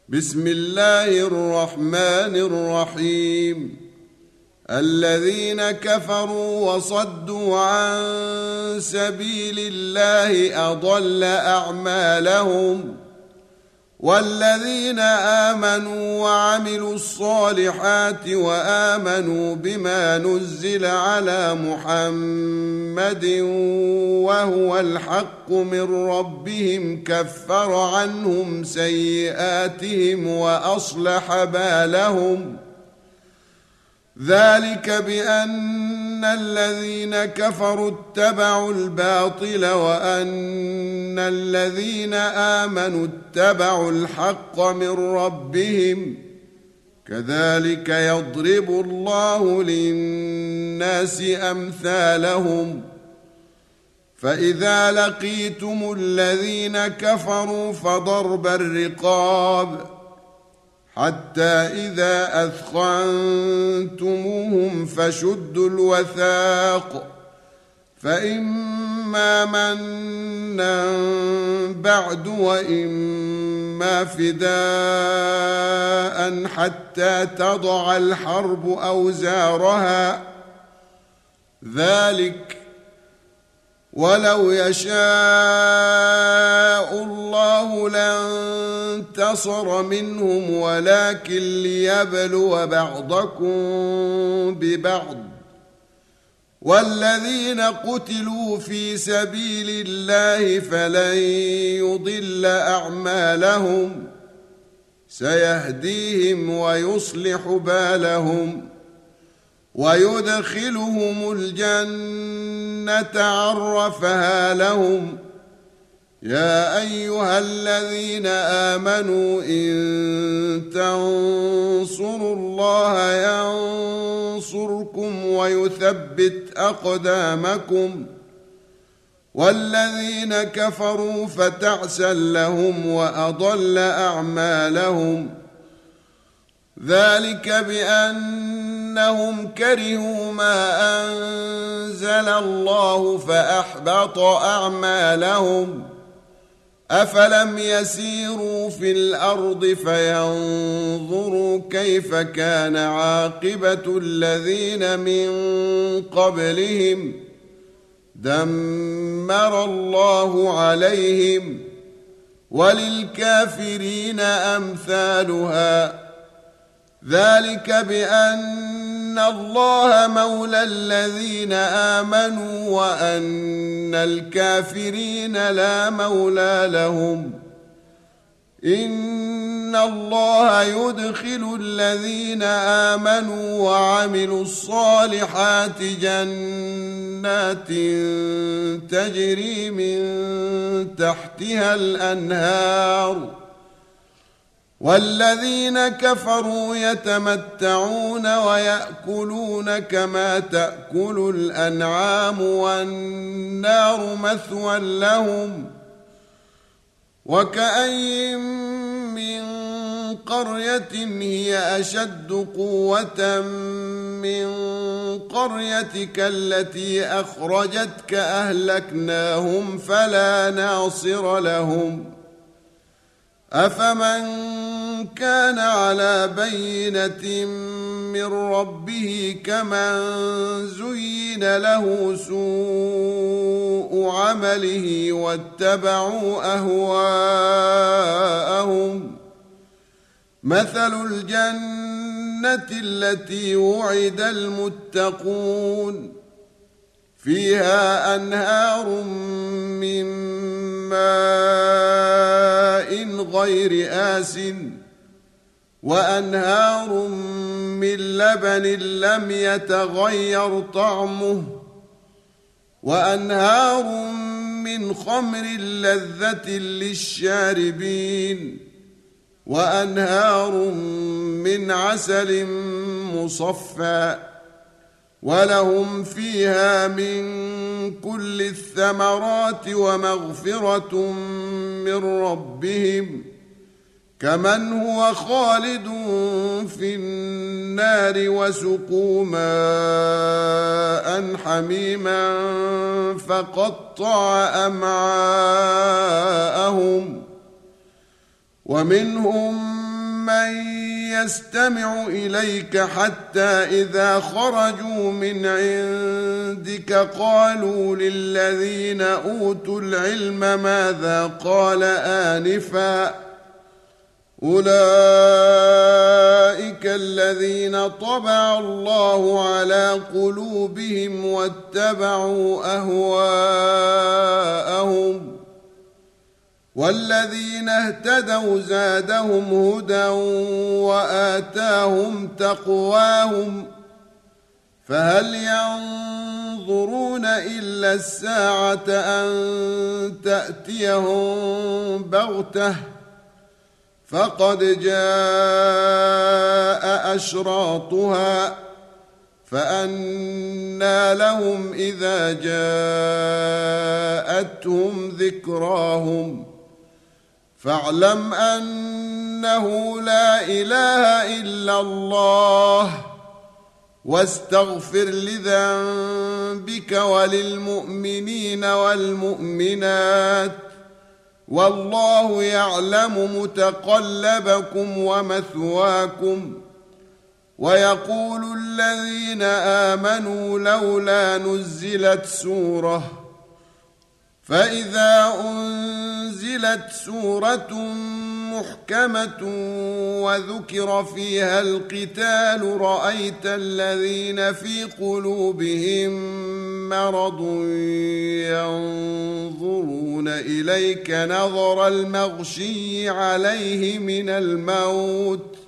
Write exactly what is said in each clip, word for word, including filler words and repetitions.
بسم الله الرحمن الرحيم. الذين كفروا وصدوا عن سبيل الله أضل أعمالهم، والذين آمنوا وعملوا الصالحات وآمنوا بما نزل على محمد وهو الحق من ربهم كفر عنهم سيئاتهم وأصلح بالهم. ذلك بأن الذين كفروا اتبعوا الباطل وأن الذين آمنوا اتبعوا الحق من ربهم، كذلك يضرب الله للناس أمثالهم. فإذا لقيتم الذين كفروا فضرب الرقاب حتى إذا أثخنتموهم فشدوا الوثاق، فإما منا بعد وإما فداء حتى تضع الحرب أوزارها. ذلك ولو يشاء الله لانتصر منهم ولكن ليبلو بعضكم ببعض، والذين قتلوا في سبيل الله فلن يضل أعمالهم، سيهديهم ويصلح بالهم ويدخلهم الجنة عرفها لهم. يا أيها الذين آمنوا إن تنصروا الله ينصركم ويثبت أقدامكم، والذين كفروا فتعسا لهم وأضل أعمالهم. ذلك بأنهم كرهوا ما أنزل الله فأحبط أعمالهم. أفلم يسيروا في الأرض فينظروا كيف كان عاقبة الذين من قبلهم، دمر الله عليهم وللكافرين أمثالها. ذلك بأن الله مولى الذين آمنوا وأن الكافرين لا مولى لهم. إن الله يدخل الذين آمنوا وعملوا الصالحات جنات تجري من تحتها الأنهار، والذين كفروا يتمتعون ويأكلون كما تأكل الأنعام والنار مثوى لهم. وكأين من قرية هي أشد قوة من قريتك التي أخرجتك أهلكناهم فلا ناصر لهم. أفمن كان على بينة من ربه كمن زين له سوء عمله واتبعوا أهواءهم. مثل الجنة التي وعد المتقون فيها أنهار من ماء غير آسٍ وأنهار من لبن لم يتغير طعمه وأنهار من خمر لذة للشاربين وأنهار من عسل مصفى، ولهم فيها من كل الثمرات ومغفرة من ربهم، كمن هو خالد في النار وسقوا ماء حميما فقطع أمعاءهم. ومنهم من يستمع إليك حتى إذا خرجوا من عندك قالوا للذين أوتوا العلم ماذا قال آنفا أولئك الذين طبع الله على قلوبهم واتبعوا أهواءهم والذين اهتدوا زادهم هدى وآتاهم تقواهم فهل ينظرون إلا الساعة أن تأتيهم بغتة فقد جاء أشراطها فأنى لهم إذا جاءتهم ذكراهم فاعلم أنه لا إله إلا الله واستغفر لذنبك وللمؤمنين والمؤمنات والله يعلم متقلبكم ومثواكم ويقول الذين آمنوا لولا نزلت سورة فإذا أنزلت سورة محكمة وذكر فيها القتال رأيت الذين في قلوبهم مرض ينظرون إليك نظر المغشي عليه من الموت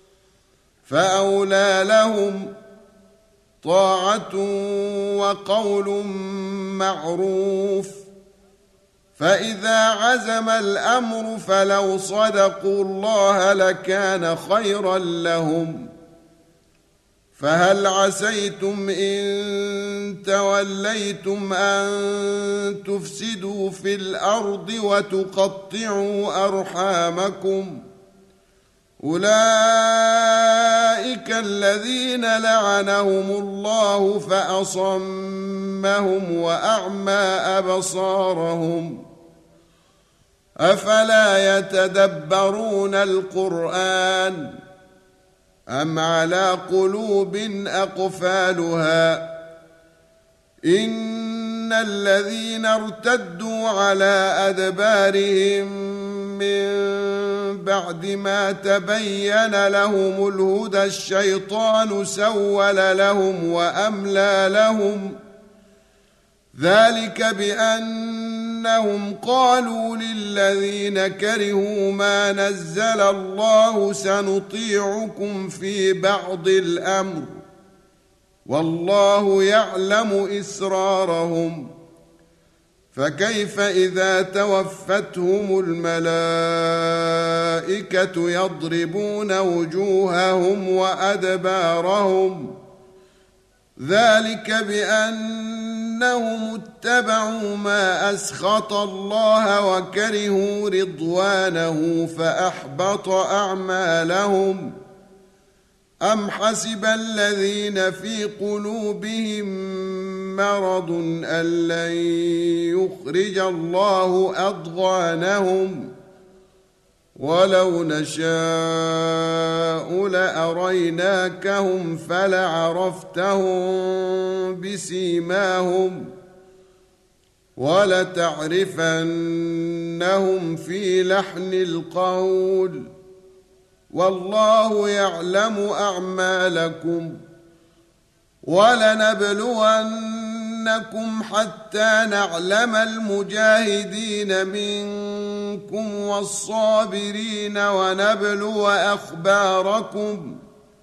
فأولى لهم طاعة وقول معروف فإذا عزم الأمر فلو صدقوا الله لكان خيرا لهم فهل عسيتم إن توليتم أن تفسدوا في الأرض وتقطعوا أرحامكم أولئك الذين لعنهم الله فأصمهم وأعمى أبصارهم أفلا يتدبرون القرآن أم على قلوب أقفالها إن الذين ارتدوا على أدبارهم من بعد ما تبين لهم الهدى الشيطان سول لهم وأملى لهم ذلك بأنهم قالوا للذين كرهوا ما نزل الله سنطيعكم في بعض الأمر والله يعلم إسرارهم فكيف إذا توفتهم الملائكة يضربون وجوههم وأدبارهم ذلك بأنهم اتبعوا ما أسخط الله وكرهوا رضوانه فأحبط أعمالهم أم حسب الذين في قلوبهم مرض أن لن يخرج الله أضغانهم ولو نشاء لأريناكهم فلعرفتهم بسيماهم ولتعرفنهم في لحن القول والله يعلم أعمالكم ولنبلونكم حتى نعلم المجاهدين منكم والصابرين ونبلو أخباركم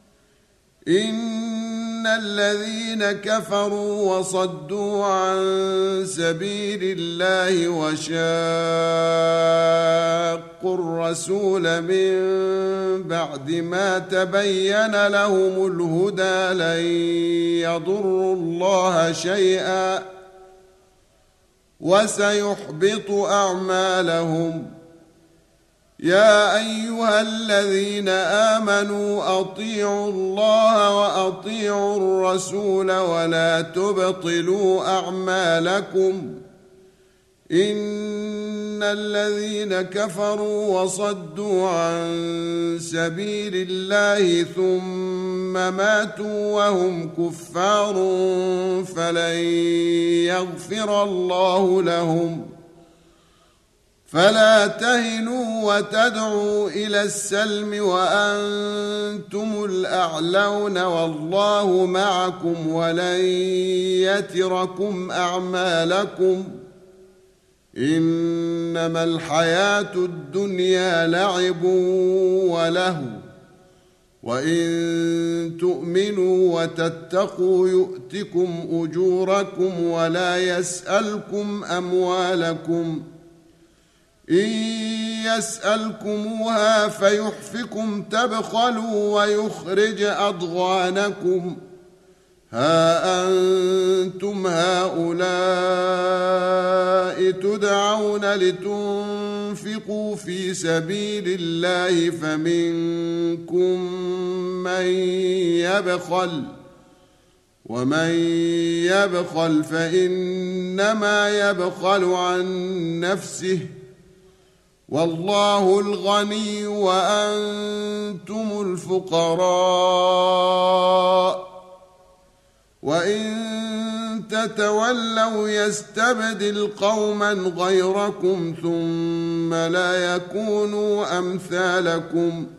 إن الذين كفروا وصدوا عن سبيل الله وشاقوا الرسول من بعد ما تبين لهم الهدى لن يضروا الله شيئا وسيحبط أعمالهم يا أيها الذين آمنوا أطيعوا الله وأطيعوا الرسول ولا تبطلوا أعمالكم إن الذين كفروا وصدوا عن سبيل الله ثم ماتوا وهم كفار فلن يغفر الله لهم فلا تهنوا وتدعوا إلى السلم وأنتم الأعلون والله معكم ولن يتركم أعمالكم إنما الحياة الدنيا لعب ولهو وإن تؤمنوا وتتقوا يؤتكم أجوركم ولا يسألكم أموالكم إن يسألكموها فيحفكم تبخلوا ويخرج أضغانكم ها أنتم هؤلاء تدعون لتنفقوا في سبيل الله فمنكم من يبخل ومن يبخل فإنما يبخل عن نفسه والله الغني وأنتم الفقراء وإن تتولوا يستبدل قوما غيركم ثم لا يكونوا أمثالكم